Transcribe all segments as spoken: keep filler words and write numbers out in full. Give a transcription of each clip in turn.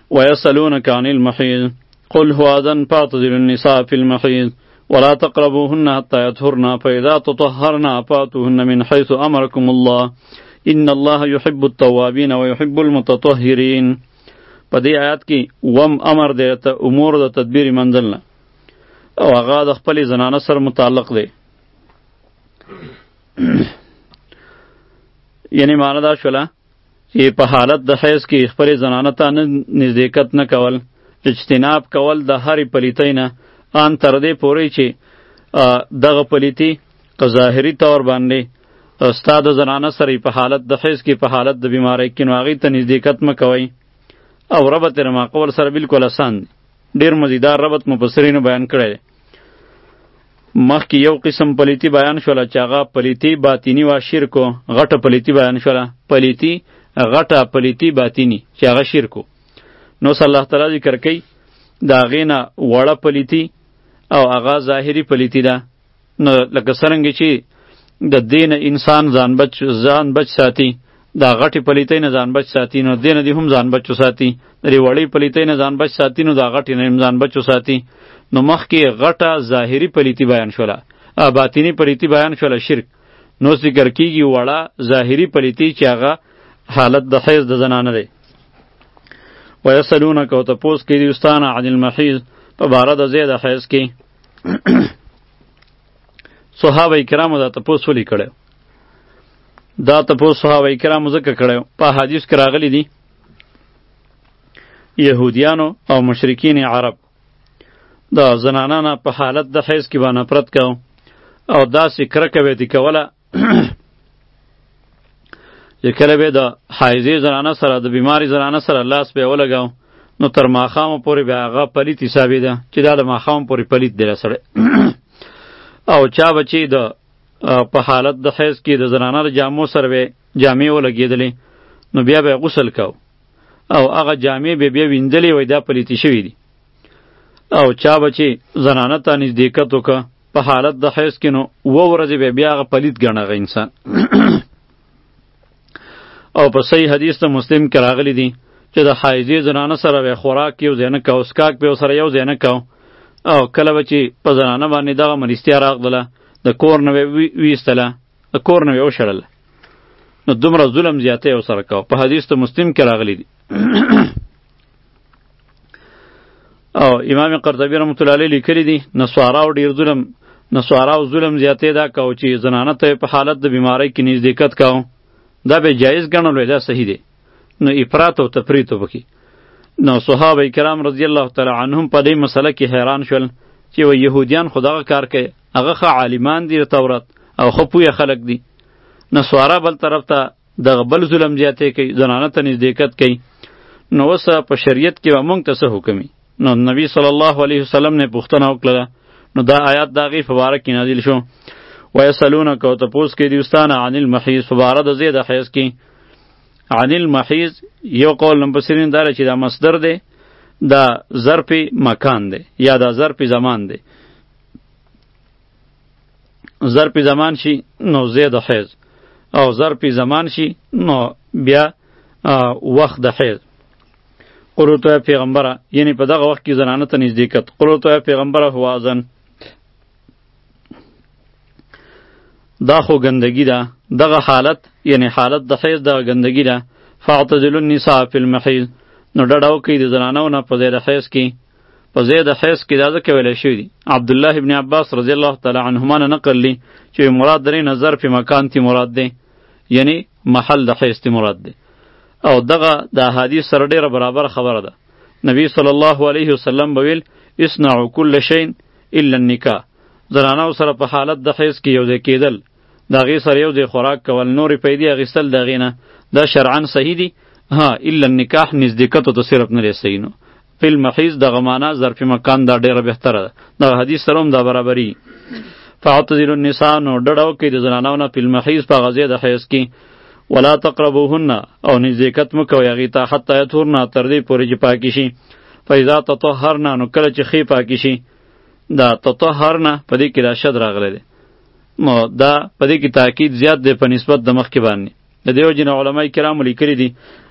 ويسألونك عن المحيض قل هو أذى فاعتزلوا النساء في المحيض ولا تقربوهن حتى يطهرن فإذا تطهرن فاتوهن من حيث أمركم الله إن الله يحب التوابين ويحب المتطهرين. په دې آیات کې وم امر دی ته امور د تدبیر منزل نه او هغه د خپل زنانه سره متعلق دی. یعنی معنی دا شوله چې په حالت د حیض کې خپل زنانه ته نه نزدېکت نه کول، اجتناب کول د هرې پلیتۍ نه ان تر دې پورې چې دغه پلیتي که ظاهري طور باندې ستا د زنانه سره په حالت د حیض کې په حالت د بیماری کې نو هغې ته نزدېکت مه کوئ. او ربط یې رما قول سره بالکل اسان دی، ډېر مزیدار ربط مفسرینو بیان کړی دی. مخکې یو قسم پلیتی بیان شوله چې هغه پلیتی باطینی و شرکو، غټه پلیتی بیان شوله، پلیتی غټه پلیتی باطینی چې هغه شرکو. نو صلی الله تعالی ذکر کوي د هغې نه وړه پلیتی او هغه ظاهري پلیتی ده. نو لکه څرنګه چې د دې نه انسان ځان بچ ځان بچ ساتي، دا غټې پلیتۍ نه ځان بچ ساتي، نو دې نه دې هم ځان بچ وساتي. د دې وړې پلیتۍ نه ځان بچ ساتي نو دا غټې نه هم ځان بچ وساتي. نو مخکې غټه ظاهري پلیتی بیان شوله، باطینی پلیتی بیان شوله شرک. نو ذکر کیږي وړه ظاهري پلیتی چې هغه حالت د حیض د زنانه دی. ویسألونک او تپوس کوي دوی ستانه عن المحیض په باره د ځای د حیض کې. صحابه کرامو دا تپوس ولې کړی؟ دا تپوس صحابه کرامو ځکه کړی په حدیث کې راغلی دي یهودیانو او مشرکین عرب دا زنانه نه په حالت د حیض کې به نفرت کو او داسې کرکه به یې کوله چې کله به د حایضې زنانه سره د بیماري زنانه سره لاس به یې ولګاو نو تر ماښامه پورې به هغه پلیت حسابېده چې دا د ماښام پورې پلیت دی سړی. او چا به چې د په حالت د حیض کې د زنانه د جامو سره به جامې ولګېدلې نو بیا به یې غسل کو او هغه جامې به بیا وینځلې وای دا پلیتې شوي دي. او چا به چې زنانه ته نزدېکت وکړه په حالت د حیض کې نو اوه ورځې به بیا هغه پلیت ګڼه هغه انسان. او په صحیح حدیث د مسلم کې راغلی دي چې د حایضې زنانه سره به خوراک یو ځای نه کو، څښاک به ورسره یو ځای نه کو. او کله به چې په زنانه باندې دغه مریضتیا راغله د کور نه به ویستله، د کور نه به یې وشړله، نو دومره ظلم زیاتی ورسره کو. په حدیث د مسلم کې راغلی دي. او امام قرطبي رحمت الله علیه لیکلی دي نسواراو ډیر ظلم نسواراو ظلم زیاتی دا کو چې زنانه ته په حالت د بیماری کې نزدېکت کو، دا به جایز ګڼل، دا صحیح دی. نو افراط او تفریط وکړي. نو صحابه کرام رضی الله تعالی عنهم په دې مسله کې حیران شول چې و یهودیان خو دغه کار کوي، هغه ښه عالمان دي د تورات او ښه پوهه خلک دي. نسوارا بل طرف ته دغه بل ظلم زیاتی کوي، زنانه ته نزدېکت کوي. نو اوس په شریعت کې به موږ ته څه حکم وي؟ نو نبی صلی الله علیه وسلم نه پوښتنه وکړله، نو دا آیات د هغې په باره کې نازل شو. ویسألونک او تپوس کوي دوی ستانه عن المحیض په باره د ځای د حیض کې. عن المحیض یو قول مفسرین دا چې دا مصدر دی، دا ظرف مکان دی یا دا ظرف زمان دی. ظرف زمان شي نو ځای د حیض، او ظرف زمان شي نو بیا وخت د حیض. قلت یا پیغمبره، یعنی په دغه وخت کې زنانه ته نزدېکت. قلت یا پیغمبره هو اذن، دا خو ګندګي ده، دغه حالت یعنی حالت د حیض دغه ګندګي ده. فاعتزلوا النساء فی المحیض، نو ډډه وکړئ د زنانو نه په ځای د حیض کې. په ځای د حیض کې دا ځکه ویلی شوي دي، عبدالله ابن عباس رضی الله تعالی عنهما نه نقل لی چې مراد درې نه ظرف مکان تی مراد دی، یعنی محل د حیض تی مراد دی. او دغه د احادیث سره ډیره برابر خبره ده. نبی صلی الله علیه وسلم به ویل اصنعوا کل شیء الا النکاح، زنانو سره په حالت د حیض کې یو ځای کېدل، د هغې سره یو ځای خوراک کول، نورې پیدې اخیستل د هغې نه، دا شرعن صحیح دي. ها الا النکاح نزدېکتو ته صرف نه دی صحیح. نو فی المحیض دغه معنا ظرف مکان دا ډیره بهتره ده، دغه حدیث سره هم دا برابري. فاعتزلوا النساء، نو ډډه وکړئ د زنانو نه فی المحیض په هغه ځای د حیض کې. ولا تقربوهن، او نزدېکت مه کوئ هغې ته، حتی یطهرن، تر دې پورې چې پاکې شي. فاذا تطهرن، نو کله چې ښې پاکې شي. دا تطهرن په دې کې دا شد راغلی دی، نو دا په دې کې تاکید زیات دی په نسبت د مخکې باندې. د دې وجې نه علمای کرامو لیکلي دي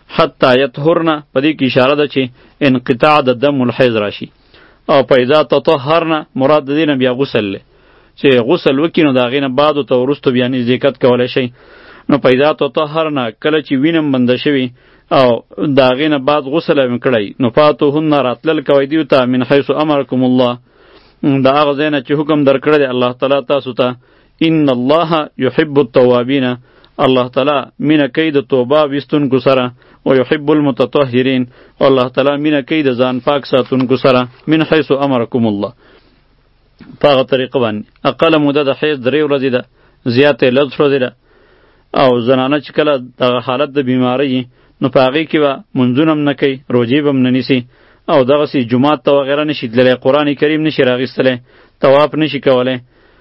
حتی یطهرن په دې کې اشاره ده چې انقطاع د دم الحیض راشي. او پیدا تطهرن مراد د دې نه بیا غسل له چې غسل وکړي نو د هغې نه بعد ورته وروسته بیا نزدېکت کولی شئ. نو پیدا تطهرن کله چې وینم بنده شوي او د هغې نه بعد غسل هم کړی نو فاتوهن راتلل کوئ دیو ته من حیث امرکم الله د هغه ځای نه چې حکم درکړی دی الله تعالی تاسو ته. ان الله یحب التوابین الله تعالی مینه کوي د توبه ویستونکو سره و یحب المتطهرین الله تعالی مینه کوي د ځان پاک ساتونکو سره. من حیث امرکم الله په هغه طریقه باندې اقل موده د حیض درې ورځې ده زیاتې لږ ورځې ده. او زنانه چې کله دغه حالت د بیماری نو په هغې کې به منځونه هم نه کوي روژې به هم نه نیسي او دغسې جومات ته وغیره نشي تللی قرآن کریم نشي راغیستلی طواف نشي کولی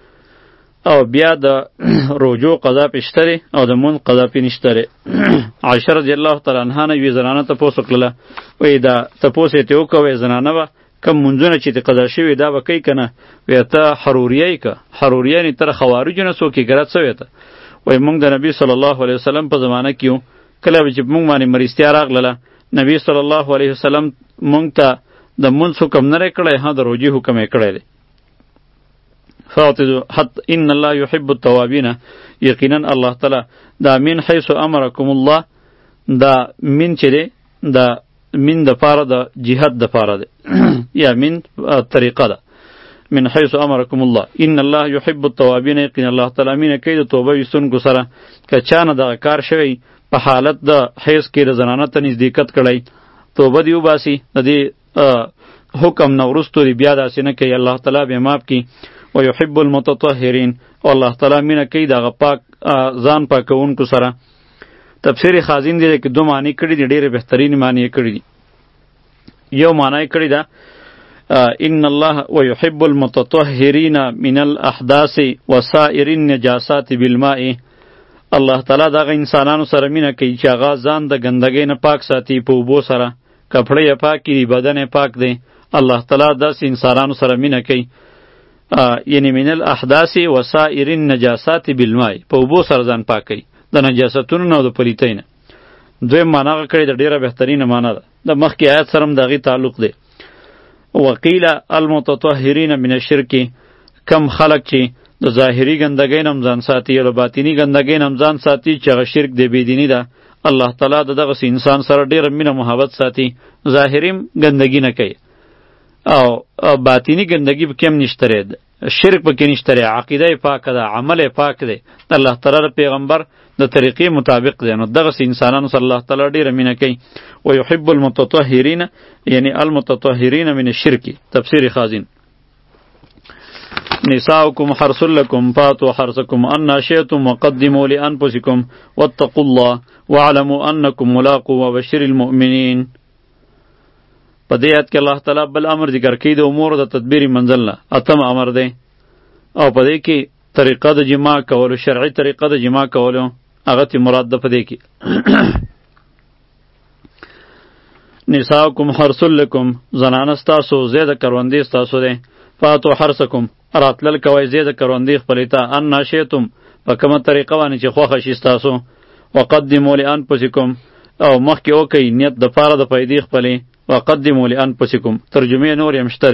او بیا د روجو قضا پې شته دی او د مونځ قضا پې نشته دی. عایشه رضی الله تعالی عنها نه یوې زنانه تپوس وکړله وایي دا تپوس یې ترې وکړه وایي زنانه به کم منځونه چې دې قضا شوي دا به کوي که نه وایي ته حروریه یې که حروریه یعنې ته خوارجو نه څوک یې ګرد څه وایي ته وایي مونږ د نبي صلی الله علیه وسلم په زمانه کې یو کله چې مونږ باندې مریضتیا راغلله نبی صلی الله علیه وسلم مونږ ته د مونځ حکم نه دی کړی ها د روجې حکم یې کړی دی. فاعتدوا حتى ان الله يحب التوابين یقینا الله تعالی دا من حيث امركم الله دا من چره دا من د پاره د جهاد د پاره ده یا من طریقه ده من حيث امركم الله ان الله يحب التوابين یقینا الله تعالی مینه کوي د توبه ویستونکو سره که چانه دغه کار شوی په حالت د حیض کې د زنانه ته نزدېکت کړی توبه دی وباسي د دې حکم نه وروستو دی بیا داسې نه کوي الله تعالی بیا معاف کړي. و یحب المتطهرین او الله تعالی مینه کوي دغه پاک ځان پاکونکو سره. تفسیر خازن دی کې دو معنی کړي دي ډېرې بهترین معنی کړي دي. یو معنی کړي ده ان الله و یحب المتطهرین من الاحداث وسائر النجاسات بالماء الله تعالی دغه انسانانو سره مینه کوي چې هغه ځان د ګندګۍ نه پاک ساتي په اوبو سره کپړې یې پاک دي بدن یې پاک دی الله تعالی داسې انسانانو سره مینه کوي یعنی من الاحداث وسائر النجاسات بالماء په اوبو سره ځان پاکوي د نجاستونو نه او د پلیتۍ نه. دویم معنا کړی د ډېره بهترینه معنا ده د مخکې آیت سره هم د هغې تعلق دی. وقیل المتطهرین من الشرک کم خلق چې د ظاهري ګندګۍ نه هم ځان ساتي یا د باطني ګندګۍ نه هم ځان ساتي چې هغه شرک دی بېدیني ده الله تعالی د دغسې انسان سره ډېره مینه محبت ساتي ظاهري هم ګندګي نه کوي او باطنی ګندګي پکې هم نشته دی شرک پکې نشته دی عقیده یې پاکه ده عمل یې پاک دی الله تعالی پیغمبر د طریقې مطابق دی نو دغسې انسانانو سره الله تعالی ډېره مینه کوي. ویحب المتطهرین یعنی المتطهرین من الشرک. تفسیر خازن نساؤکم حرث لکم فاتوا حرثکم انا شئتم وقدموا لانفسکم واتقوا الله واعلموا انکم ملاقوه وبشر المؤمنین. په دې آیت کې الله تعالی بل امر ذکر کوي د امور د تدبیر منزل نه اتم امر دی او په دې کې طریقه د جما کولو شرعي طریقه د جما کولو هغه تی مراد ده په دې کې. نساؤکم حرث لکم زنانه ستاسو زیاده کروندې ستاسو دی فاتو حرثکم راتلل کوئ زیاده کروندې خپلې ته انا شئتم په کومه طریقه باندې چې خوښه شي ستاسو وقدموا لانفسکم او مخکې وکئ نیت د پاره د پیدې خپلې وقدموا لانفسکم ترجمه نور هم شته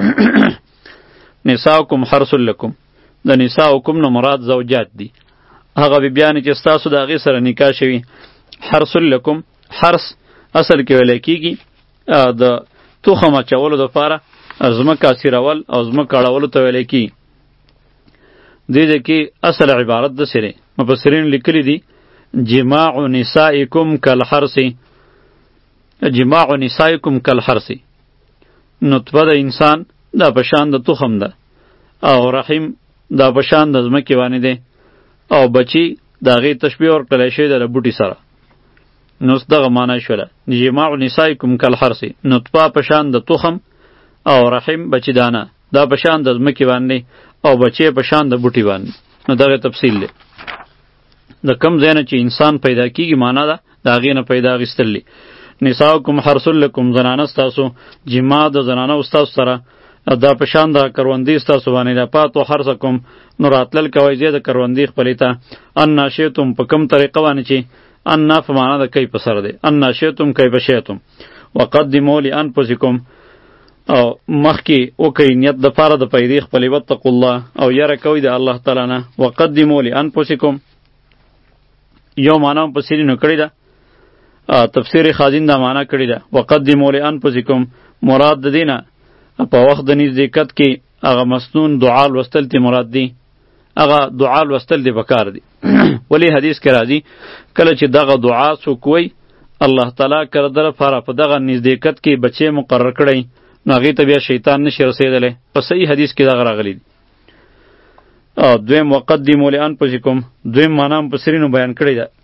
نساؤکم حرث لکم د نساؤکم نه مراد زوجات دي هغه بیبیانې چې ستاسو د هغې سره نکاح شوي حرث لکم حرث اصل کې ویلی کېږي د تخم اچولو دپاره ځمکه حاصلول او ځمکه اړولو ته ویلی کېږي. دې ځای کې اصل عبارت داسې دی مفسرین لیکلي دي جماع نسائکم کالحرث جماع نسائکم کالحرث نطفه د انسان دا پشان د تخم ده او رحم دا پشان د ځمکې باندې دی او بچی د هغې تشبیه ورکړلی شوی ده د بوټي سره نو اوس دغه معنی شوله جماع نسائکم کالحرث نطفه پشان د تخم او رحم بچی دانه دا پشان د ځمکې باندې او بچی پشان د بوټي باندې نو دغه تفصیل دی د کم ځای نه چې انسان پیدا کیږي معنا ده د هغې نه پیدا اخیستل نساؤکم حرث لکم زنانه ستاسو جما د زنانه ستاسو سره دا پشان د کروندې ستاسو باندې ده پاتو حرثکم نو راتلل کوئ زیاده کروندې خپلې ته انا شئتم په کوم طریقه باندې چې ان په معنا د کیف سره دی، ان شئتم کیف شئتم. وقدموا لانفسکم او مخکې وکئ نیت د پاره د پیدې خپلې، واتقوا الله او یره کوئ د الله تعالی نه. وقدموا لانفسکم یو معنا هم په سیرینو کړې ده، تفسیر خازن دا معنا کړې ده. وقدموا لانفسکم مراد د دینه په وخت د نزدېکت کې هغه مسنون دعا لوستل تی مراد دی، هغه دعا لوستل دی پکار دی. ولی حدیث کې راځي کله چې دغه دعا څوک وایي الله تعالی کله در لپاره په دغه نزدېکت کې بچی مقرر کړی نو هغې ته بیا شیطان نشي رسېدلی. په صحیح حدیث کې دغه راغلی دی. دویم وقدموا لانفسکم دویم معنا هم مفسرینو بیان کړې ده.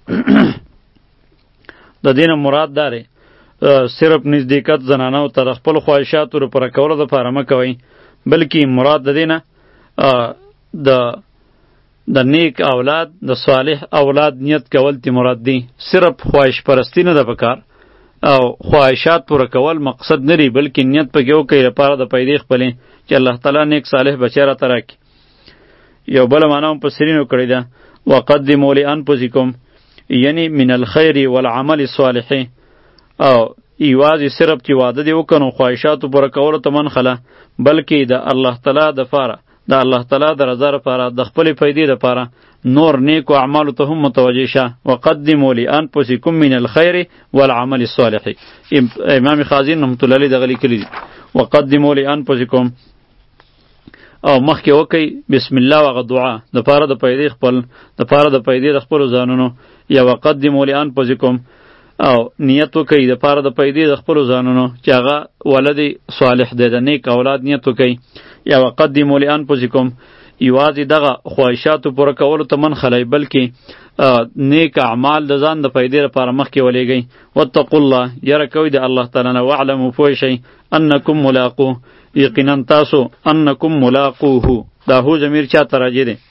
د دې نه مراد دا دی صرف نزدېکت زنانو ته د خپلو خواهشاتو د پوره کولو دپاره مه کوئ، بلکې مراد د دې نه د د نیک اولاد د صالح اولاد نیت کول تی مراد دی. صرف خواهش پرستی نه ده پکار او خواهشات پوره کول مقصد نه دی، بلکې نیت پکې وکړئ لپاره د پیدې خپلې چې الله تعالی نیک صالح بچی راته راکړي. یو بله معنا هم مفسرینو کړې ده وقدموا لانفسکم یعنی من الخیر والعمل الصالح، او یوازې صرف چې واده دی وکړو خواهشاتو پوره کولو ته منخله، بلکې د الله تعالی دپاره د الله تعالی د رضا لپاره د خپلې پیدې لپاره نور نیکو اعمالو ته هم متوجه شه. وقدموا لانفسکم من الخیر والعمل الصالح. امام خازن رحمة الله علیه دغه لیکلي دي وقدموا لانفسکم او مخکې وکئ بسم الله هغه دعا د پاره د پیدې خپل د پاره د پیدې د خپلو ځانونو، یا وقدموا لانفسکم او نیت وکئ د پاره د پیدې د خپلو ځانونو چې هغه ولد صالح دی د نیک اولاد نیت وکئ. یا وقدموا لانفسکم یوازې دغه خواهشاتو پوره کولو ته منخلی، بلکې نیک اعمال د ځان د پیدې لپاره مخکې ولېږئ. واتقوا الله یره کوئ د الله تعالی نه. واعلموا پوه شئ انکم ملاقوه یقینا تاسو انکم ملاقوه دا هو ضمیر چا ته راجع دی؟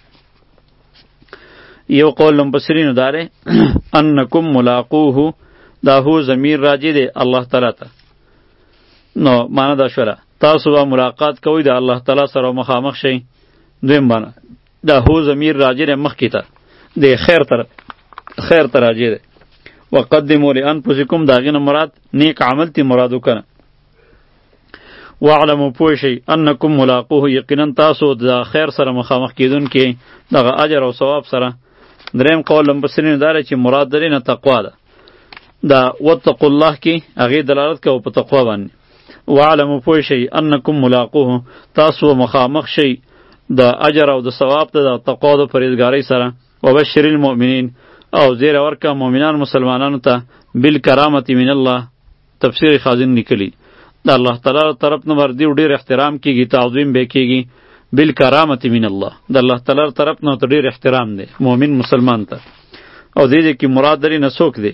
یو قول مفسرینو دا دی انکم ملاقوه دا هو ضمیر راجع دی الله تعالی ته. نو معنا دا شوله تاسو به ملاقات کوئ د الله تعالی سره مخامخ شئ. دویم معنا دا هو ضمیر راجع دی مخکې ته د خیر تر خیر ته راجع دی. وقدموا لانفسکم دا غینه مراد نیک عمل تی مراد وکنه. واعلموا پوه شئ انکم ملاقوه یقینا تاسو د خیر سره مخامخ کیدونکي دغه اجر او ثواب سره. دریم قول مفسرینو دا دی چې مراد درې نه تقوا ده. دا واتقوا الله کې هغې دلالت کوي په تقوا باندې. واعلموا پوه شئ انکم ملاقوه تاسو مخامخ شئ د اجر او د ثواب ته د تقوا د پرهیزګارۍ سره. وبشر المؤمنین او زیر ورکه مؤمنان مسلمانانو ته بالکرامة من الله. تفسیر خازن لیکلی د الله تعالی طرف نه ور دی ډیر احترام کیږي تعظیم به کیږي. بالکرامة من الله د الله تعالی طرف نه ډیر احترام دی مؤمن مسلمان ته. او دې دې کې مراد درې نه څوک دی؟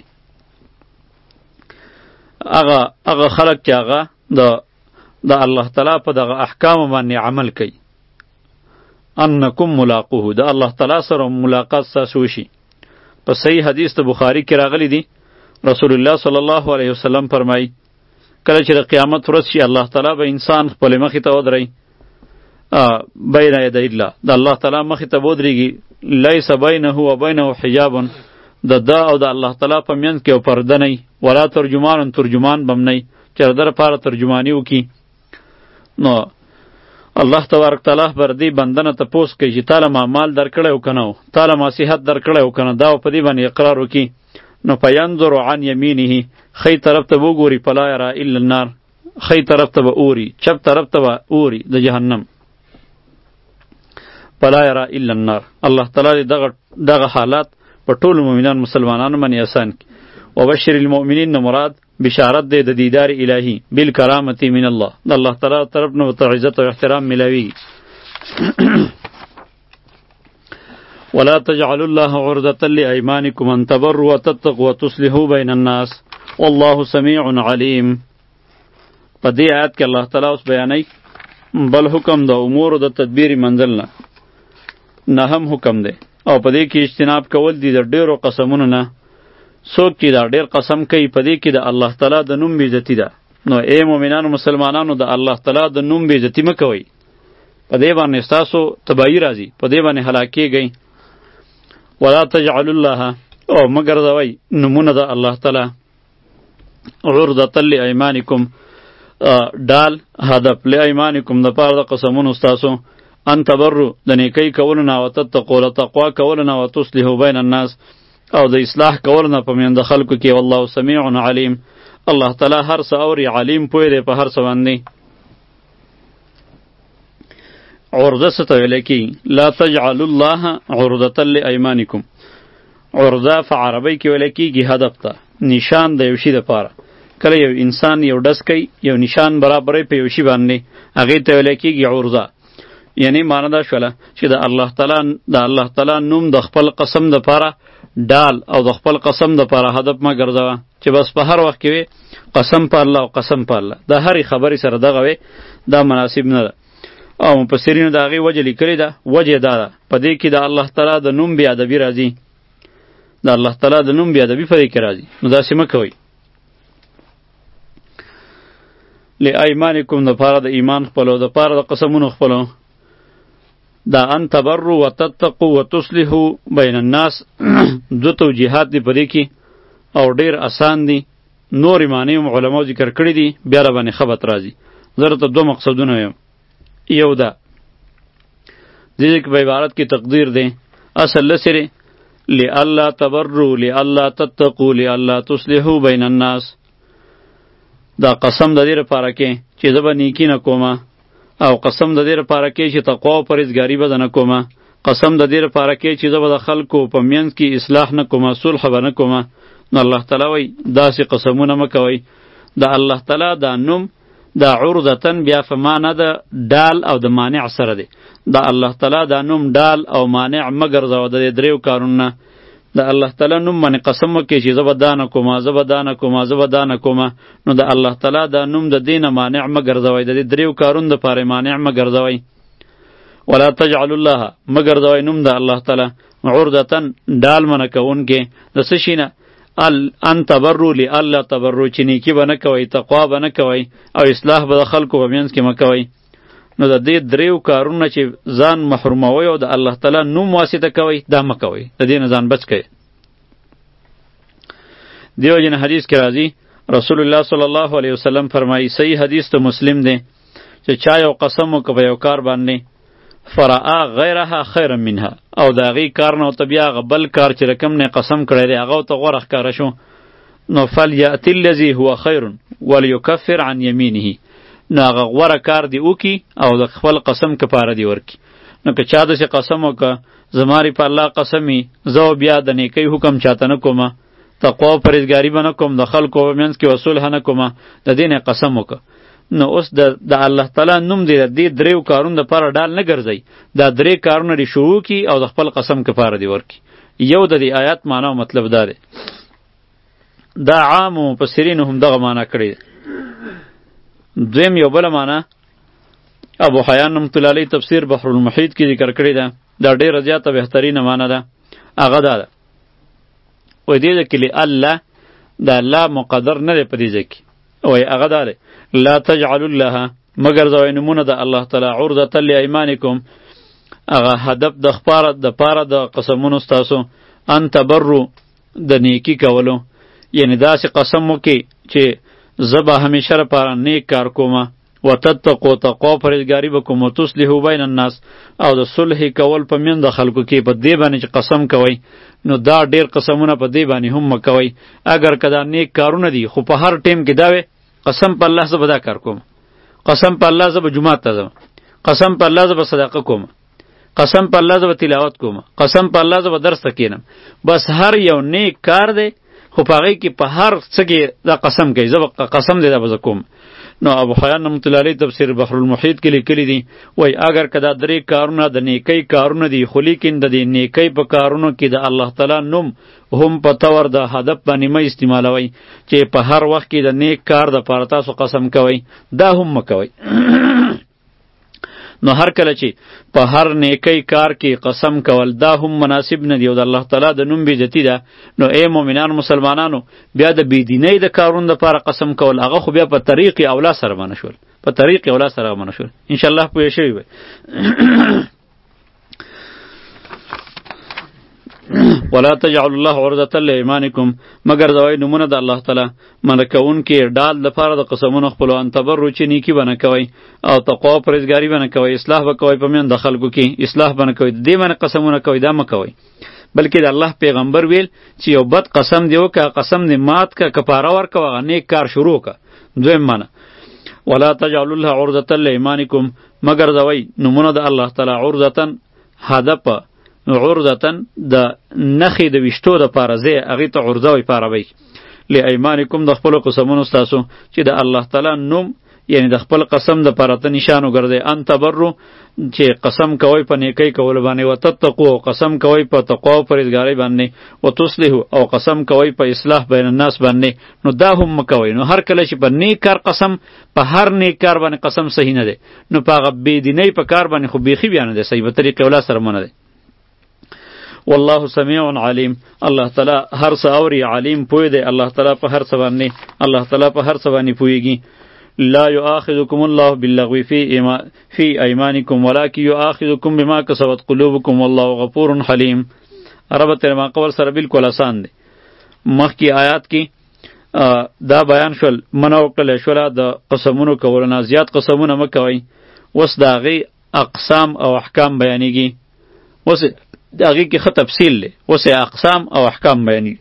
هغه هغه خلق چې هغه د د الله تعالی په دغه احکام باندې عمل کوي. انکم ملاقوه د الله تعالی سره ملاقات ستاسو وشي. په صحیح حدیث د بخاری کې راغلی دی رسول الله صلی الله علیه وسلم فرمایي کله چې د قیامت ورځ شي الله تعالی به انسان خپل مخې ته ودرئ بین یدی الله د الله تعالی مخې ته ودرېږي لیس بینه و بینه حجاب د ده او د الله تعالی په منځ کې یو پرده نه وي ولا ترجمان ترجمان به هم نه وي چې د ده لپاره ترجماني وکړي. نو الله تبارک تعالی بر دې بنده نه تپوس کوي چې تاله ما مال درکړی و که نه و، تاله ما صحت درکړی و که نه، دا په دې باندې اقرار وکړي. نو فینظر عن یمینه خی طرف ته به وګوري فلا یرا الا النار، خی طرف ته به اوري، چپ طرف ته به اوري د جهنم. فلا یرا الا النار. الله تعالی دغه دغه حالات په ټولو مؤمنان مسلمانانو باندې آسان کړي. وبشر المؤمنین مراد بشارت دی د دیدار الهی بالکرامة من الله د الله تعالی طرف نه ورته عزت او احترام ملاویږي. ولا تجعلوا الله عرضة لأيمانكم أن تبروا وتتقوا وتصلحوا بين الناس والله سميع عليم. په دې آیت کې الله تعالی اوس بیانوي بل حکم د امور د تدبیر منزل نه نهم حکم دی او په دې کې اجتناب کول دي د ډیرو قسمونو نه. څوک چې دا ډیر قسم کوي په دې کې د الله تعالی د نوم بې عزتي ده. نو ای مؤمنانو مسلمانانو د الله تعالی د نوم بې عزتي مه کوئ، په دې باندې ستاسو تباهي راځي، په دې باندې هلاک کیږئ. ولا تجعلوا الله او مگر دوی نمونه د الله تعالی عرضة لایمانکم ډال هدف لایمانکم د پاره د قسمونو ستاسو ان تبرو د نیکی کولو نه او تتقوا له تقوا کولو نه او تصلحوا بین الناس او د اصلاح کولو نه په میند خلکو کې والله سمیع علیم الله تعالی هر څه اوري علیم پوی دی په هر څه باندې. عرضه څه ته ویل کی لا تجعلوا الله عرضة لایمانکم. عرضه په عربی کې ویل کیږي هدف ته نشان د یو شي دپاره. کله یو انسان یو ډس کوي یو نشان برابرې په یو شي باندې هغې ته ویل کیږي عرضه. یعنی معنی دا شوله چې د الله تعالی د الله تعالی نوم د خپل قسم دپاره ډال او د خپل قسم دپاره هدف مه ګرځوه چې بس په هر وخت کې وي قسم په الله او قسم په الله د هرې خبرې سره دغه وي دا مناسب نه ده. او مفسرینو د هغې وجه لیکلې ده وجه دا ده په دې کې د الله تعالی د نوم بې ادبي راځي د الله تعالی د نوم بې ادبي په دې کې راځي نو داسې مه کوئ. لایمانکم دپاره د ایمان خپلو دپاره د قسمونو خپلو دا ان تبرو و تتقو و تصلحو بین الناس دو توجیحات دی پدې کې او ډیر آسان دي. نورې معنی هم علماء ذکر کړي دي بیا را باندې ښه بت راځي. زه درته دوه مقصدونه ویم. یو دا دې کې په عبارت کې تقدیر دی اصل لسره لئلا تبرو لئلا تتقو لئلا تصلحو بین الناس. دا قسم د دې لپاره کې چې زه به نیکي نه کومه او قسم د دې لپاره کې چې تقوا او پرهیزګاري به نه کومه قسم د دې لپاره کې چې زه به د خلکو په منځ کې اصلاح نه کومه صلح به نه کومه. نو الله تعالی وایي داسې قسمونه مه کوئ. د الله تعالی دا نوم دا عرضتن بیا په معنی د ډال او د مانع سره دی. د الله تعالی دا نوم ډال او مانع مه ګرځوه د دې دریو کارونو نه. د الله تعالی نوم باندې قسم وکړي چې زه به دا نه کومه زه به دا نه کومه زه به دا نه کومه نو د الله تعالی دا نوم د دې نه مانع مه ګرځوئ د دې دریو کارونو دپاره مانع مه ګرځوئ. ولا تجعلوا الله مه ګرځوئ نوم د الله تعالی عرضتن ډال منع کوونکی د څه شي نه ان تبرو لئلا تبرو چې نیکي به نه کوئ تقوا به نه کوئ او اصلاح به د خلکو په منځ کې مه کوئ. نو د دې دریو کارونه چې ځان محروموئ او د الله تعالی نوم واسطه کوئ دا مه کوئ د دې نه ځان بچ کوئ. دیو جن حدیث کې راځي رسول الله صلی الله علیه وسلم فرمایي صحیح حدیث ته مسلم دی چې چا یو قسم وکړ په یو کار باندې فرآ غیرها خیرا منها او د هغې کار نه ورته بیا هغه بل کار چې رقم نه قسم کړی دی هغه ورته غوره ښکاره شو نو فلیأتی الذي هو خیر ولیکفر عن یمینه نو هغه غوره کار دی وکړي او د خپل قسم کفاره دی ورکړي. نو که چا داسې قسم وکړه زماری په الله قسمي زه بیا د نیکۍ حکم چاته نه کومه تقوا او پرهیزګاري به نه کوم د خلکو په منځ کې وصلح نه کومه د دې نه قسم وکړه. نو اوس د د الله تعالی نوم دی د دې دریو کارونو دپاره ډال نه ګرځئ دا درې کارونه دې شروع کړي او د خپل قسم کفاره دی ورکړي. یو د دې آیات معنا او مطلب دا دی دا عام مفسرینو هم دغه معنا کړې ده. دویم یو بله معنا ابو حیان رحمت الله علیه تفسیر بحر المحیط کې ذکر کړې ده دا ډېره زیاته بهترینه معنا ده هغه دا ده وایي دې ځای کې الله د الله مقدر نه دی په دې ځای کې وایي هغه دا دی لا تجعلوا الله مگر ځوئ نومونه د الله تعالی عرضة لایمانکم هغه هدف د خپاره د پاره د قسمونو ستاسو ان تبرو د نیکی کولو یعنی داسې قسم وکړي چې زه به همیشه لپاره نیک کار کومه و تتقو تقوا پرهیزګاري به کوم و تصلحو بین الناس او د صلح کول په میند خلکو کې په دې باندې چې قسم کوئ نو دا ډیر قسمونه په دې باندې هم مه کوئ. اگر که دا نیک کارونه دي خو په هر ټیم کې دا وي قسم په الله زه به دا کار کوم قسم په الله زه به جومات ته ځم قسم په الله زه به صدقه کوم قسم په الله زه به تلاوت کوم قسم په الله زه به درس ته کښېنم بس هر یو نیک کار دی خو په هغې کې په هر څه کې دا قسم کوي زه به قسم دی دا به زه کوم. نو ابو حیان رحمت الله علیه تفسیر بحر المحیط کې لیکلی دي وای اگر که دا درې کارونه د نیکۍ کارونه دي خو لیکن د دې نیکۍ په کارونو کې د الله تعالی نوم هم په طور د هدف باندې مه استعمالوئ چې په هر وخت کې د نیک کار دپاره تاسو قسم کوئ دا هم مه کوئ. نو هر کله چې په هر نیکی کار کې قسم کول دا هم مناسب نه دی او د الله تعالی د نوم بېعزتي ده. نو ای مؤمنان مسلمانانو بیا د بېدینۍ د کارونو دپاره قسم کول هغه خو بیا په طریق اولا سره منع شول په طریق اولا سره منع شول انشاءالله پوه شوي وی ولا تجعلوا الله عرضة لایمانکم مگر دوی نمونه د الله تعالی منکون کې ډال د پاره د قسمونو خپلو ان تبرو چې نیکی بنه کوي او تقوا پرهیزګاری بنه کوي اصلاح وکوي په من د خلکو کې اصلاح بنه کوي دې باندې قسمونه کوي دا مکوي بلکې د الله پیغمبر ویل چې یو بد قسم دیو که قسم دی مات که کفاره ورکوه نیک کار شروع که دویم معنی ولا تجعلوا الله عرضة لایمانکم مگر دوی نمونه د الله تعالی عرضه هدف عرضه د نخې د وشتو د پاره زی هغې ته عرضه وی پاروي لایمانکم د خپلو قسمونو ستاسو چې د الله تعالی نوم یعنی د خپل قسم د پاره ته نشان وګرځئ ان تبرو چې قسم کوئ په نیکۍ کولو باندې وتتقوا او قسم کوئ په تقوا او پرهیزګارۍ باندې وتصلحوا او قسم کوئ په اصلاح بین الناس باندې نو دا هم مکوئ نو هر کله چې په نیک کار قسم په هر نیک کار باندې قسم صحیح نه دی نو په هغه بېدینۍ په کار باندې خو بیخي بیا نه دی صحیح په طریقې ولا سره مه نه دی والله سمیع علیم الله تعالی هر څه اوري علیم پوی دی الله تعالی په هر څه باندې الله تعالی په هر څه باندې پویږي لا يؤاخذكم الله باللغو في إيما في أيمانكم ولكن يؤاخذكم بما كسبت قلوبكم والله غفور حليم عربت ما قول سره بالکل آسان دی مخکی آیات کی دا بیان شول منو کله شول د قسمونو کولنا زیات قسمونه مکوي وس داغي اقسام او احکام بیانېږي وس داغي کی خط تفصیل له وس اقسام او احکام بیانېږي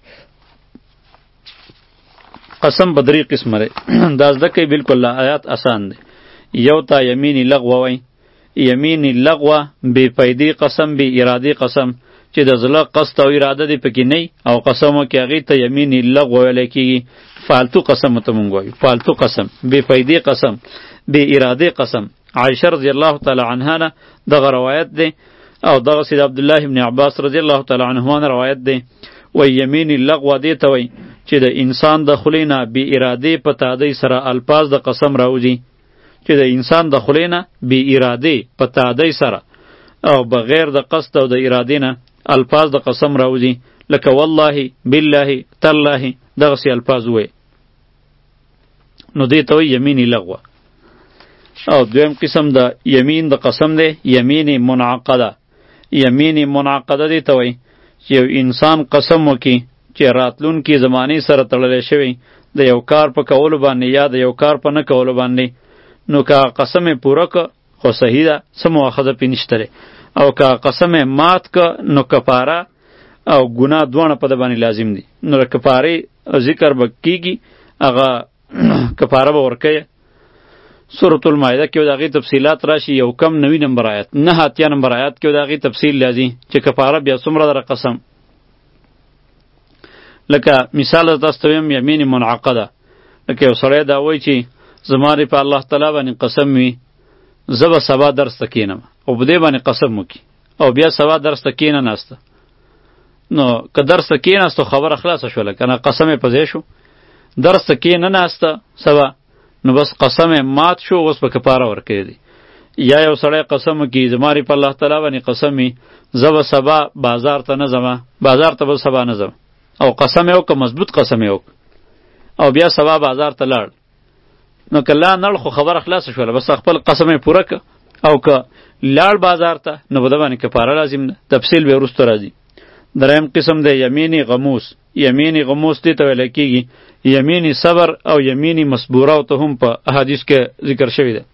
قسم بدری قسم لري دا ځکه بالکل آیات آسان دي یو تا یمینی لغو وای یمینی لغو بی پیدی قسم بی ارادی قسم چې د زړه قصد او اراده دی پکې نه او قسمو کې هغه ته یمینی لغو ویل کیږي فالتو قسم ته مونږ وایو فالتو قسم بی پیدی قسم بی ارادی قسم عائشه رضی الله تعالی عنها نه دغه روایت دی او دغه سید عبد الله ابن عباس رضی الله تعالی عنهما روایت دی و یمینی لغو دی ته وای چې د انسان د خلینا بی اراده په تعدی سره الفاظ د قسم راوځي چې د انسان د خلینا بی اراده په تعدی سره او بغیر د قصد او د اراده نه الفاظ د قسم راوځي لکه والله بالله تالله دغه سی الفاظ وای نو دې ته یمینی لغوه او دویم قسم د یمین د قسم دی یمین منعقده یمین منعقده دی ته وای چې انسان قسم وکي چې راتلون کې زمانی سره تړلې شوی د یو کار په کولو باندې یا د یو کار په نه کولو باندې نو که قسم پوره که خو صحیح ده څه مؤاخذه پې نشته او که قسم مات که نو کفاره او ګناه دواړه په ده باندې لازم دي نو د کفارې ذکر به کیږي هغه کفاره به ورکوي سورة المائده کې د هغې تفصیلات راشي یو کم نوي نمبر آیات نه اتیا نمبر آیات کې د هغې تفصیل لازي چې کفاره بیا څومره دره قسم لکه مثال تاسو ته ویم یمین منعقده لکه یو سړی دا وایي چې زما په الله تعالی باندې قسم وي زه به سبا درس ته کښېنم او په دې باندې قسم وکړي او بیا سبا درس ته کښېنه ناسته نو که درس ته کښېناستو خبره خلاصه شوله که نه قسم یې په ځای شو درس ته کښېنه ناسته سبا نو بس قسم یې مات شو اوس به کفاره ورکوي دی یا یو سړی قسم وکړي زما په الله تعالی باندې قسم وي زه به سبا بازار ته نه ځمه بازار ته به سبا نه ځم او قسم یې وکړه مضبوط قسم یې وکړه او بیا سبا بازار ته لاړ نو که لا نړ خو خبره خلاصه شوله بس خپل قسم یې پوره که او که لاړ بازار ته نو به ده باندې کفاره لازم ده تفصیل به وروسته راځي دریم قسم دی یمینی غموس یمینی غموس دې ته ویلی کېږي یمینی صبر او یمینی مسبوره ته هم په احادیث کې ذکر شوی ده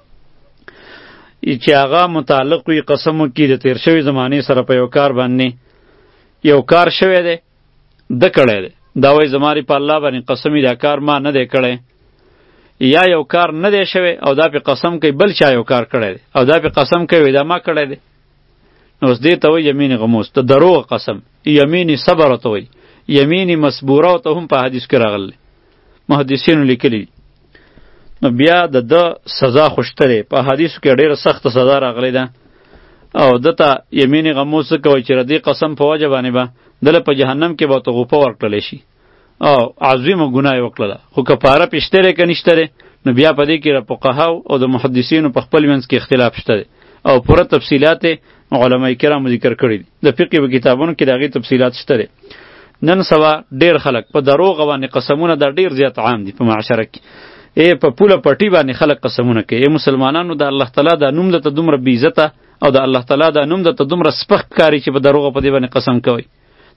چې هغه متعلق وي قسم وکړي د تیر شوي زمانې سره په یو کار باندې یو کار شوی دی ده کړی دی دا وایي زما په الله باندې قسم دا کار ما نه دی کړی یا یو کار نه دی شوی او دا پې قسم کوي بل چا یو کار کړی دی او دا پې قسم کوي دا ما کړی دی نو اوس دې ته وایي یمین غموس ته دروغ قسم یمین صبر ته وایي یمین مسبوره ته هم په حدیث کې راغلی محدثینو لیکلي نو بیا د ده سزا خو شته دی په حدیثو کې ډېره سخته سزا راغلی ده او ده ته یمین غموس څه کوي چې د دې قسم په وجه باندې به دله په جهنم کې به ورته غوپه ورکړلی شي او عظیمه ګناه یې وکړله خو کفاره پې شته دی که نشته دی نو بیا په دې کې د فقهاو او د محدثینو په خپل منځ کې اختلاف شته دی او پوره تفصیلات علماء کرامو ذکر کړي دي د فقه په کتابونو کې د هغې تفصیلات شته دی نن سبا ډېر خلک په دروغ باندې قسمونه دا ډېر زیات عام دي په معاشره کې ای په پوله پټي باندې خلک قسمونه کوي ای مسلمانانو د الله تعالی دا نوم درته دومره بېعزته او د الله تعالی دا نوم درته دومره سپک ښکاري چې په دروغه په دې باندې قسم کوئ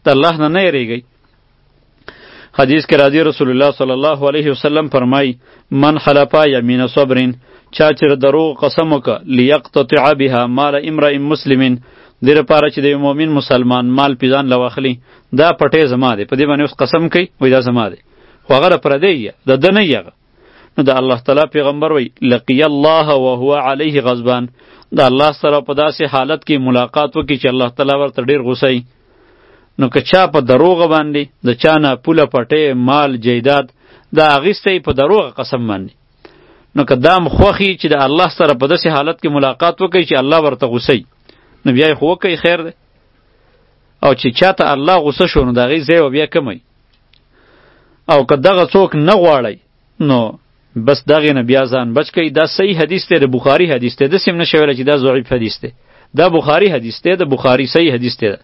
د الله نه نه یریږئ. حدیث کې راځي رسول الله صلی الله علیه وسلم فرمای من حلفا یمین صبر، چا چې دروغ قسم وکړه لیقتطع بها مال امرئ مسلم، دې لپاره چې د مؤمن مسلمان مال پیزان لواخلی، دا پټې زما دی، په دې باندې اوس قسم کوي وای دا زما دی، خو هغه پردی د ده نه یغه. نو د الله تعالی پیغمبر وای لقی الله وهو علیه غضبان، د الله سره په داسې حالت کې ملاقات وکړي چې الله تعالی ورته ډیر غوسه وي. نو که چا په دروغ باندې د چا نه پوله پټې مال جیداد دا اغیستی په دروغ قسم باندې، نو که دا مخوخي چې د الله سره په داسې حالت کې ملاقات وکړي چې الله ورته غوسه وي، نو بیا یې خو وکړي خیر دی. او چې چاته الله غوسه شو نو د هغې ځای بیا کمی. او که دغه څوک نه غواړئ نو بس دغې نه بیا ځان بچ کړئ. دا صحیح حدیث دی، د بخاري حدیث دی، داسې هم نه شي ویلی چې دا ضعیف حدیث دی، دا بخاري حدیث دی، د بخاري صحیح حدیث دی.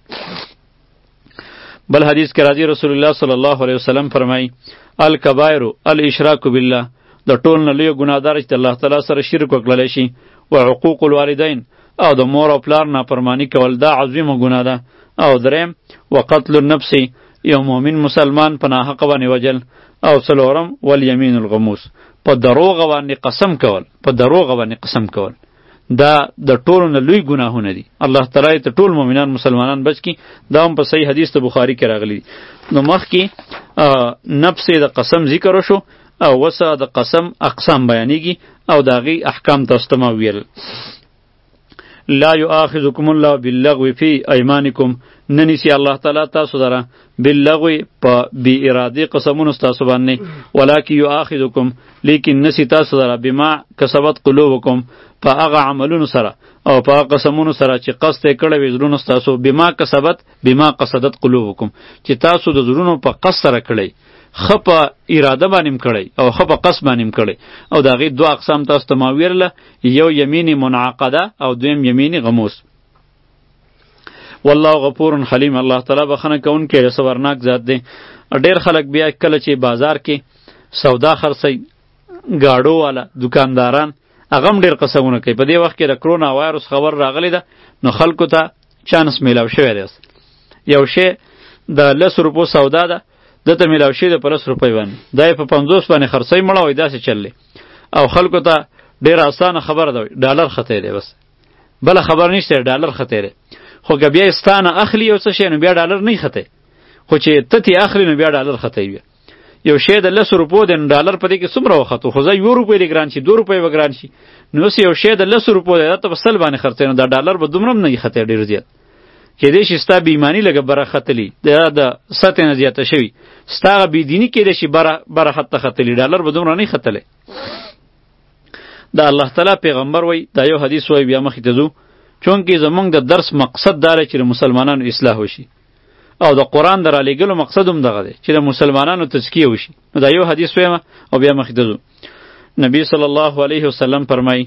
بل حدیث کې راځي رسول الله صلی الله علیه وسلم فرمایي الکبائر الاشراک بالله، د ټول نه لویه ګناه داره چې د الله تعالی سره شرک وکړلی شي، و حقوق الوالدین، او د مور او پلار نافرمانی کول، دا عظیمه ګناه ده. او دریم و قتل النفس، یو مؤمن مسلمان په ناحقه باندې وجل. او څلورم والیمین الغموس، په دروغ باندې قسم کول، په دروغ باندې قسم کول، دا د ټولو نه لوی ګناهونه دي. الله تعالی ته ټول مؤمنان مسلمانان بچ کی. دا هم په صحیح حدیث ته بخاری کې راغلی. نو مخکې نفس د قسم ذکر وشو او وسه د قسم اقسام بیانېږي او د هغې احکام تاسو ته ما ویل. لا یؤاخذکم الله باللغو فی ایمانکم، ننیسی الله تعالی تاسو دره باللغو په بی ارادی قسمونو تاسو باندې، ولکن یؤاخذکم لیکن نسی تاسو دره بما کسبت قلوبکم، په هغه عملونو سره او په هغه قسمونو سره چې قصد یې کړی وي زړونو ستاسو، بما کسبت بما قصدت قلوبکم، چې تاسو د زړونو په قصد سره کړی، ښه په اراده باندې کړی او ښه په قصد باندې کړی. او د هغې دوه اقسام تاسو ته ما ویرله، یو یمین منعقده او دویم یمین غموس. والله غفور حلیم، الله تعالی بخښنه کوونکی دی، صبرناک ذات دی. ډېر خلک بیا کله چې بازار کې سودا خرڅوي، ګاډو والا دکانداران هغه هم ډېر قسمونه کوي. په دې وخت کې د کرونا وایرس خبر راغلی ده، نو خلکو ته چانس میلاو شوی دی. یو شی د لسو روپو سودا ده، دته میلاو شوی ده په لس روپۍ باندې، دا یې په پنځوس باندې خرڅوي مړه وایي داسې چل دی. او خلکو ته ډېره اسانه خبره ده، ډالر خطی دی، بس بله خبر نشته، ډالر خطی دی. خو که بیا یې ستانه اخلي یو څه شی نو بیا ډالر نه خطی، خو چې ته تې اخلي نو بیا ډالر خطی وي. یو شی د لسو روپو دی نو ډالر په دې کې څومره وختو، خو ځای یو روپۍ دی ګران شي، دو روپۍ به ګران شي. نو اوس یو شی د لسو روپو دی، دا ته په سل باندې خرڅوي، نو دا ډالر به دومره هم نه خطی ډېر زیات. کېدای شي ستا بېایماني لږه بره ختلي، دا د سطحې نه زیاته شوي، ستا هغه بېدیني کېدای شي بره بره حد ته ختلي، ډالر به دومره نه ختلی. دا الله تعالی پیغمبر وای، دا یو حدیث وای، بیا مخې ته ځو، چونکې زمونږ د درس مقصد دا دی چې د مسلمانانو اصلاح وشي، او د قرآن د رالیږلو مقصد هم دغه دی چې د مسلمانانو تزکیه وشي. نو دا یو حدیث وایم او بیا مخې ته ځو. نبی صلی الله علیه وسلم فرمایي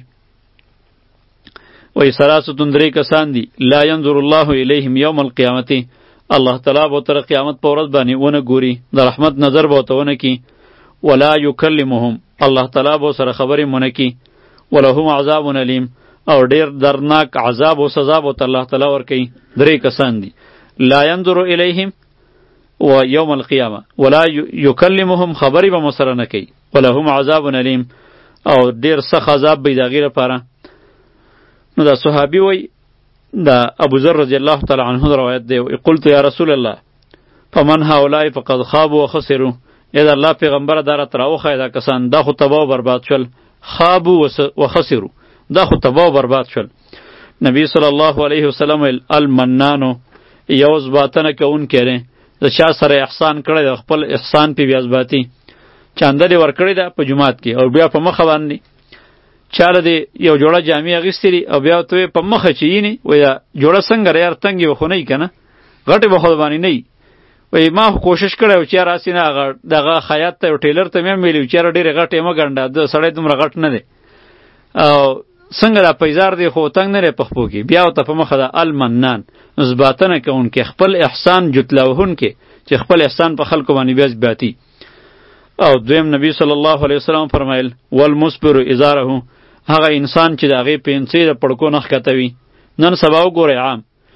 وای سلاستون درې کسان دي لا ینظر الله الیهم یوم القیامت، الله تعالی به تر قیامت په ورځ باندې ونه ګوري، د رحمت نظر به ورته ونه کي، ولا یکلمهم، الله تعالی به سره خبرې مونه کي، ولهم عذاب علیم، او ډیر درناک عذاب او سزا به الله تعالی ورکوي. درې کسان دي لا ینظر الیهم و یوم القیامه ولا یکلمهم، خبرې به مسره نه کوي، ولهم عذاب علیم، او ډیر سخت عذاب به د هغې لپاره. نو دا صحابي وای، دا ابو ذر رضی الله تعالی عنه روایت دی، قلت یا رسول الله فمن هؤلاء فقد خابوا وخسروا، یا د الله پیغمبر دا راته راوښیه دا کسان دا خو تباه و برباد شول، خابوا وخسروا، دا خو تباه و برباد شول. نبی صلی الله علیه وسلم ویل المنانو، یو ځباتنه کوونکی دی، د چا سره احسان کړی دی خپل احسان پې بیا ځباتي، چانده دې ورکړې ده په جومات کې او بیا په مخه باندې چاله دې یو جوړه جامې اخیستې دي او بیا ته په مخه چې یینې وایي دا جوړه څنګه ده یار، تنګې به خو نه وي که نه، غټې به خو باندې نه وي. وایي ما خو کوشش کړی و چې یار هسې نه هغه دغه خیاط ته یو ټیلر ته مې هم ویلي و چې یاره ډېرې غټې مه ګنډه، د سړی دومره غټ نه دی، او څنګه دا پیزار دی خو تنګ نه دی په خپو کې، بیا ورته په مخه ده المنان، ځباتنه کوونکی، خپل احسان جتلاوهونکی چې خپل احسان په خلکو باندې بیا ځباتي. او دویم نبی صلی الله علیه وسلم فرمایل والمصبر ازاره، هغه انسان چې د هغې پنسۍ د پړکو نه ښکته وي. نن سبا وګورئ عام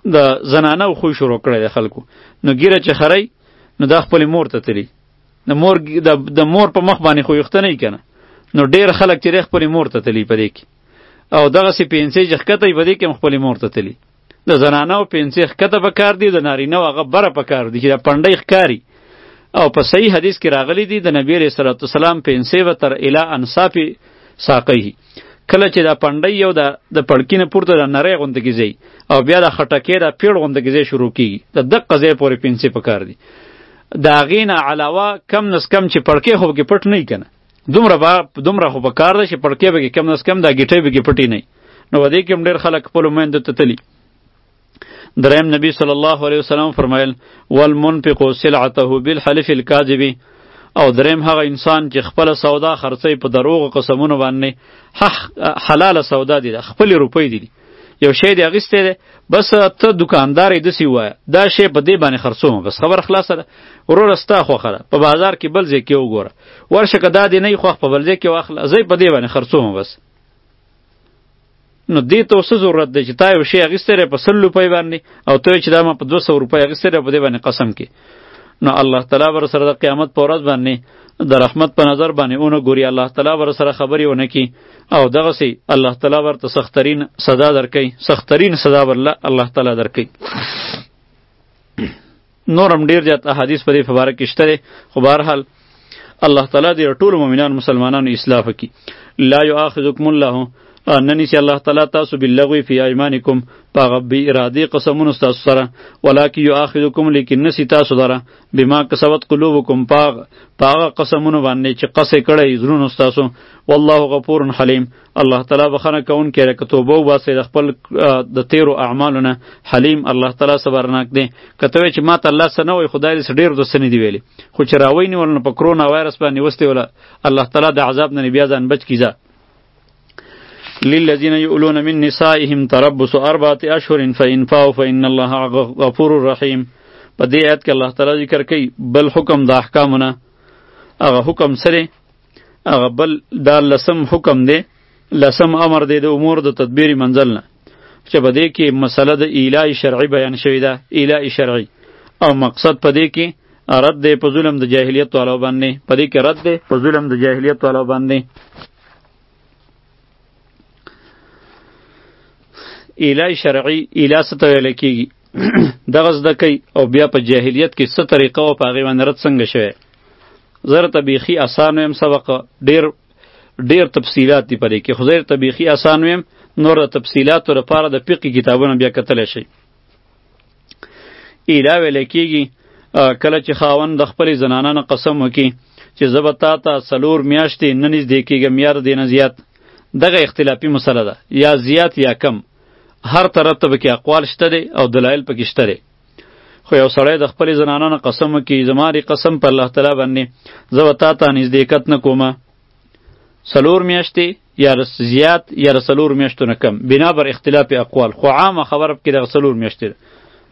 د زنانه خو شروع کړی د خلکو. نو ګیره چې خړی نو دا خپل مور ته تلی، د مور د مور په مخ باندې خو یخته نه کنه. نو ډیر خلک چې خپل مور ته تلی پدې کې، او دغه سی پینسې چې خکته پدې کې خپل مور ته تلی. د زنانه او پینسې خکته په کار دی، د نارینه هغه بره په کار دی چې د پنډۍ ښکاری. او په صحیح حدیث کې راغلی دی د نبی علیہ الصلوۃ والسلام پینسې و تر الی انصاف ساقیه، کله چې دا پنډۍ یو د د پړکینه پورته د نری غونډه کې ځي او بیا د خټکې د پیړ غونډه کې ځي شروع کیږي، د دقه ځای پورې پینسې په کار دی. دا غینه علاوه کم نس کم چې پړکې خو کې پټ نه کنه، دومره با دومره خو په کار ده چې پړکې به کم نس کم دا گیټې به کې پټی نه. نو ودې کې ډېر خلک خپل مند ته تلی. دریم نبی صلی الله علیه وسلم فرمایل والمنفق سلعته بالحلف الكاذب، او دریم هغه انسان چې خپل سودا خرڅي په دروغ قسمونو باندې حلاله سودا دي، خپل روپۍ دي، یو شی دی اغسته ده بس ته دکاندار دې سی وای دا شی په دې باندې خرڅوم، بس خبر خلاصه ده ورور استا خو خره په بازار کې بل ځای کې وګوره ورشه کدا دې نه خو په بل ځای کې واخله زې په دې باندې خرڅوم بس. نو دې ته څه ضرورت دی چې تا یو شی اغسته په سل روپۍ باندې او ته چې دا ما په دوه سوه روپۍ اغسته په دې باندې قسم کې. نو الله تعالی ور سره د قیامت په ورځ باندې د رحمت په نظر باندې اونو ګوري، الله تعالی ور سره خبري ونه کی او دغه سي الله تعالی ورته سخترین سزا درکې، سخترین سزا ورله الله تعالی درکې. نورم ډیر جات احادیث په دې مبارک کې شته، خو بهرحال الله تعالی دې ټول مؤمنان مسلمانانو اصلاح وکړي. لا یؤاخذکم الله ننی سی الله تعالی تاسو باللغو فی ایمانکم پاغه بی ارادی قسمون تاسو سره، ولکن یؤاخذکم لیکن نسی تاسو دره بما کسبت قلوبکم پاغ پاغه قسمون باندې چې قصې کړی زړونو تاسو. والله غفور حلیم، الله تعالی بخنه کون کړه که توبه وباسي د خپل د تیرو اعمالونه. حلیم الله تعالی صبرناک دی. کته چې ما ته الله سره وای خدای دې ډیر د سنې دی ویلي، خو چې راوي نه ولنه په کرونا وایرس باندې وسته ولا الله تعالی د عذاب نه بیا ځان بچ کیږي. للذین یؤلون من نسائهم تربص اربعة اشهر فإن فاؤوا فإن الله غفور رحیم. په دې آیت کې الله تعالی ذکر کوي بل حکم د احکامونه، هغه حکم سره هغه بل دا لسم حکم دی، لسم امر دی د امور د تدبیر منزل نه، چې په دې کې مسله د ایلاء شرعي بیان شوې ده، ایلاء شرعي، او مقصد په دې کې رد دی په ظلم د جاهلیت والو باندې، په دې کې رد دی په ظلم د جاهلیت والو باندې. ایلاء شرعي ایلاء څه ته ویل کېږي دغه زده کوي او بیا په جاهلیت کې څه طریقه او په هغې باندې رد څنګه شوی. زه درته بیخي اسان ویم، سبق ډېر ډېر تفصیلات دي په دې کې، خو زه درته بیخي اسان ویم، نور د تفصیلاتو لپاره د فقهي کتابونه بیا کتلی شئ. ایلاء ویل کېږي کله چې خاوند د خپلې زنانه نه قسم وکړي چې زه به تا ته څلور میاشتې نه نږدې کېږم یا د دې نه زیات، دغه اختلافي مسله ده، یا زیات یا کم، هر طرف ته پکې اقوال شته دی او دلایل پکې شته دی. خو یو سړی د خپلې زنانه نه قسم وکړي زما دې قسم په الله تعالی باندې زه به تا ته نزدېکت نه کومه څلور میاشتې یا زیات یا څلور میاشتو نه کم، بنا بر اختلاف اقوال، خو عامه خبره پکې دغه څلور میاشتې ده.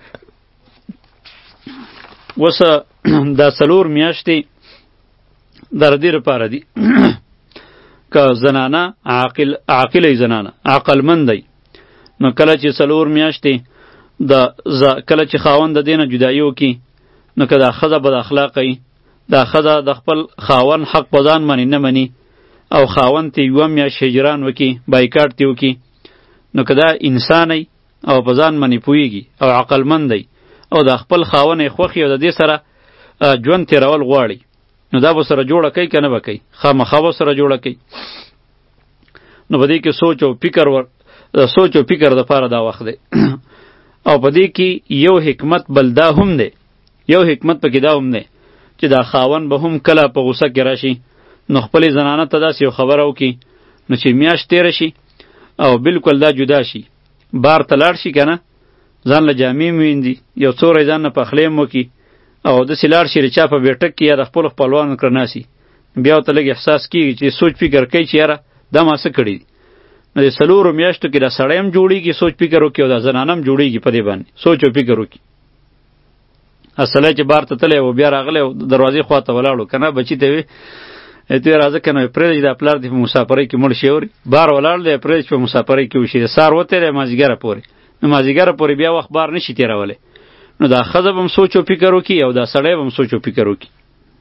اوس دا څلور میاشتې د دې لپاره دي که زنانه عاقل عاقله زنانه عقلمند دی، نو کله چې څلور میاشتې د کله چې خاوند د دې نه جدایي وکړي، نو که دا ښځه بد اخلاقه وي، دا ښځه د خپل خاوند حق په ځان باندې نه مني او خاوند ته یوه میاشت هجران وکړي، بایکاټ ته وکړي، نو که دا انسان وي او په ځان باندې پوهېږي او عقلمند دی او د خپل خاوند یې خوښ او د دې سره ژوند تېرول غواړي، نو دا به سره جوړه کوي که نه به کوي؟ خامخا به سره جوړه کوي. نو په دې کې سوچ او فکر ور سوچ او فکر د پاره دا وخت دی. او په دې کې یو حکمت بل دا هم دی، یو حکمت پکې دا هم دی چې دا خاوند به هم کله په غوسه کې راشي، نو خپلې زنانه ته داسې یو خبره وکړي، نو چې میاشت تېره شي او بالکل دا جدا شي، بار ته لاړ شي که نه، ځان له جامې وویندي، یو څو ورځې ځان نه پخلی هم وکړي او داسې لاړ شي د چا په بیټک کې یا د خپلو خپلوانو کره ناستي، بیا ورته لږ احساس کېږي چې سوچ فکر کوي چې یاره دا ما څه کړي دي. نو د څلورو میاشتو کې دا سړی هم جوړېږي، سوچ فکر وکړي، او دا زنانه هم جوړېږي په دې باندې سوچ او فکر وکړي. اصلی چې بار ته تللی و بیا راغلی او دروازې خوا ته ولاړو که نه، بچي ته وې ته راځه که نه پرېږدي دا پلار دې په مسافرۍ کې مړ شي، اوري بار ولاړ دی پرېږدي چې په مسافرۍ کې وشي، د سهار وتی دی مازدیګره پورې نو مازدیګره پورې بیا وخت بار نشي تېرولی. نو دا ښځه به هم سوچ و فکر وکړي او دا سړی به هم سوچ و فکر وکړي.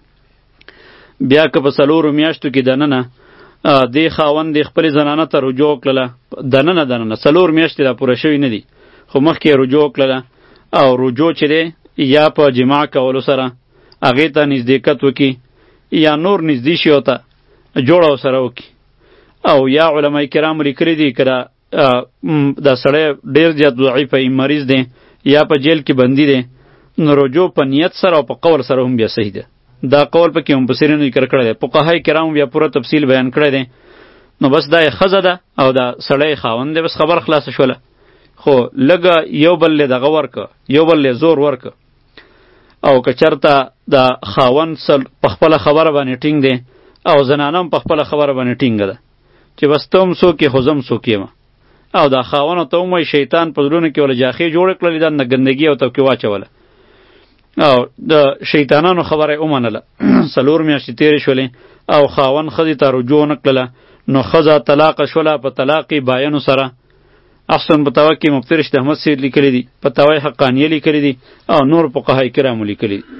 بیا که په څلورو میاشتو کې دننه دې خاوند دې خپلې زنانه ته رجوع کړله، دننه دننه څلور میاشتې را پوره شوي نه دي، خو مخکې یې رجوع کړله او رجوع چې دی یا په جماع کولو سره هغې ته نزدېکت وکړي یا نور نږدې شي ورته جوړه ورسره وکړي. او یا علما کرامو لیکلي دي که دا سړی ډېر زیات ضعیف مریض دی یا په جیل کې بندي دی، نو رجوع په نیت سره او په قول سره هم بیا صحیح ده. دا قول پکې مفسرینو ذکر کړی دی، فقهای کرامو بیا پوره تفصیل بیان کړی دی. نو بس دا یې ښځه ده او دا سړی خاوند دی، بس خبر خلاصه شوله. خو لږه یو بل له دغه ورکه، یو بل له زور ورکه. او که چېرته دا خاوند په خپله خبره باندې ټینګ دی او زنانه هم په خپله خبره باندې ټینګه ده چې بس ته هم څوک یې خو زه هم څوک یم، او دا خاوند ته هم وایي شیطان په زړونو کې وله جاخې جوړې کړلې ده، نه ګندګي او توکې واچوله او د شیطانانو خبره یې ومنله. څلور میاشتې تېرې شولې او خاوند ښځې ته رجوع ونه کړله، نو ښځه طلاقه شوله په طلاق باینو سره. احسن فتاوا کې مفتی رشید احمد سید لیکلی دي، فتاوای حقانیه لیکلی دي او نور فقهای کرامو لیکلی دي.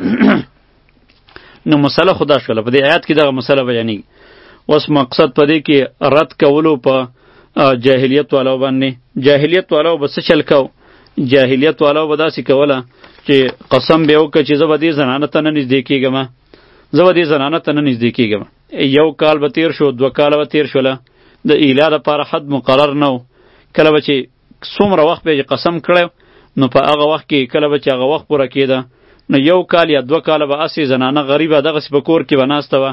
نو مسله خدا شوله، په دې آیات کې دغه مسله بیانېږي. اوس مقصد په دې کې رد کولو په جاهلیت والو باندې. جاهلیت والو به څه چل کو؟ جاهلیت والو به داسې کوله چې قسم به وکړه چې زه به دې زنانه ته نه نږدې کېږم، زه به دې زنانه ته نه نږدې کېږم. یو کال به تېر شو، دوه کاله به تېر شوله، د ایلا دپاره حد مقرر نه و. کله به چې څومره وخت به یې قسم کړی نو په هغه وخت کې کله به چې هغه وخت پوره کېده نو یو کال یا دوه کاله به هسې زنانه غریبه دغسې په کور کې به ناسته وه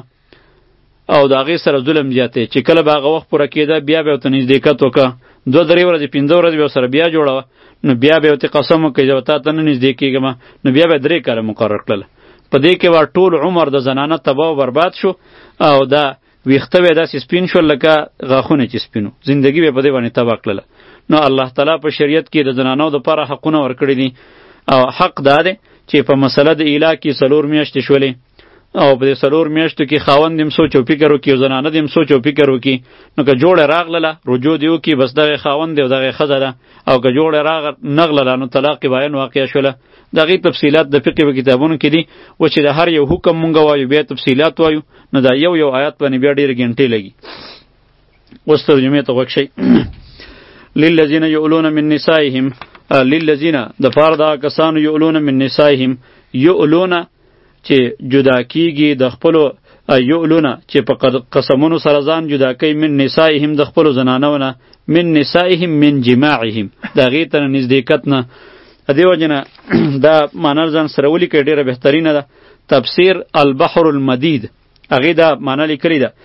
او د هغې سره ظلم زیات دی چې کله به هغه وخت پوره کېده بیا به یې ورته نږدېکت وکړه، دوه درې ورځې پنځه ورځې به ورسره بیا جوړه وه، نو بیا به یې ورته قسم وکړي زه به تا ته نه نږدې کېږم، نو بیا به یې درې کاله مقرر کړله. په دې کې به ټول عمر د زنانه تباه و برباد شو او دا ویښته به یې داسې سپین شول لکه غاښونه چې سپینو، زندګي به یې په دې باندې تباه کړله. نو الله تعالی په شریعت کې د زنانو دپاره حقونه ورکړي دي او حق دا دی چې په مسله د ایلا کې څلور میاشتې شولې او په دې څلور میاشتو کې خاوند هم سوچ او فکر وکړي او زنانه دې هم سوچ او فکر وکړي. نو که جوړه راغله رجوع دې وکړي بس دغه خاوند دی او دغه ښځه ده، او که جوړه راغ نغله نو طلاق باین واقع شوله. د هغې تفصیلات د فقه په کتابونو کې دي، و چې د هر یو حکم مونږ وایو بیا تفصیلات وایو نو دا یو یو آیات باندې بیا ډېرې ګنټې لګي. اوس ترجمې ته غوږ شئ. للذین یؤلون من نسائهم، للذین د پاره دا کسانو یؤلون من نسائهم، یؤلون چې جدا کیږي د خپلو، یؤلون چې په قسمونو سره ځان جدا کوي، من نسائهم د خپلو زنانو نه، من نسائهم من جماعهم د هغې ته نه نزدېکت نه. د دې وجې نه دا معنی ځان سره ولیکئ ډېره بهترینه ده. تفسیر البحر المدید هغې دا معنی لیکلې ده،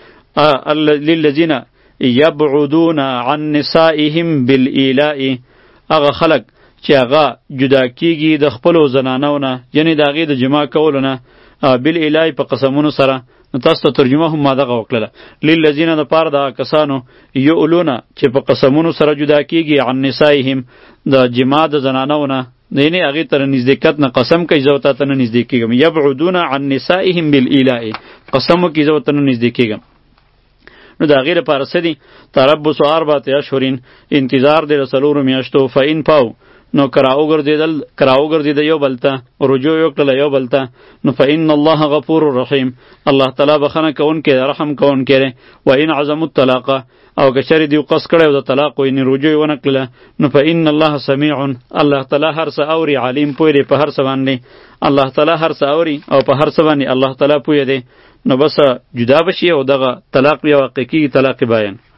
للذین یبعدون عن نسائهم بالایلاء، هغه خلق چې هغه جدا کیږي د خپلو زنانو نه، یعنی د هغې د جماع کولو نه، بالایلاء په قسمونو سره. نو تاسو ته ترجمه هم ما دغه وکړله، للذین دپاره د هغه کسانو یؤلون چې په قسمونو سره جدا کیږي عن نسائهم د جماع د زنانو نه، یعنی هغې ته نزدېکت نه قسم کوي زه تا ته نه نږدې کېږم. یبعدون عن نسائهم بالایلاء، قسم وکړي زه ورته نه نږدې کېږم. نو د هغې لپاره څه دي؟ تربص اربعة اشهر، انتظار دی د څلورو میاشتو. فإن پاو نو کرا وګرځېدل، کرا وګرځېده یو بل ته، رجوع یې وکړله یو بل ته، نو فإن الله غفور رحیم، الله تعالی بخښنه کوونکی دی، رحم کوونکی دی. وإن عزموا الطلاق، او که چېرې دوی قصد کړی و د طلاق و یعنې رجوع یې ونه کړله، نو فإن الله سمیع، الله تعالی هر څه اوري، علیم پوه دی په هر څه باندې. الله تعالی هر څه اوري او په هر څه باندې الله تعالی پوه دی. نو بس جدا بشي او دغه طلاق بیا واقع کېږي، طلاق باین.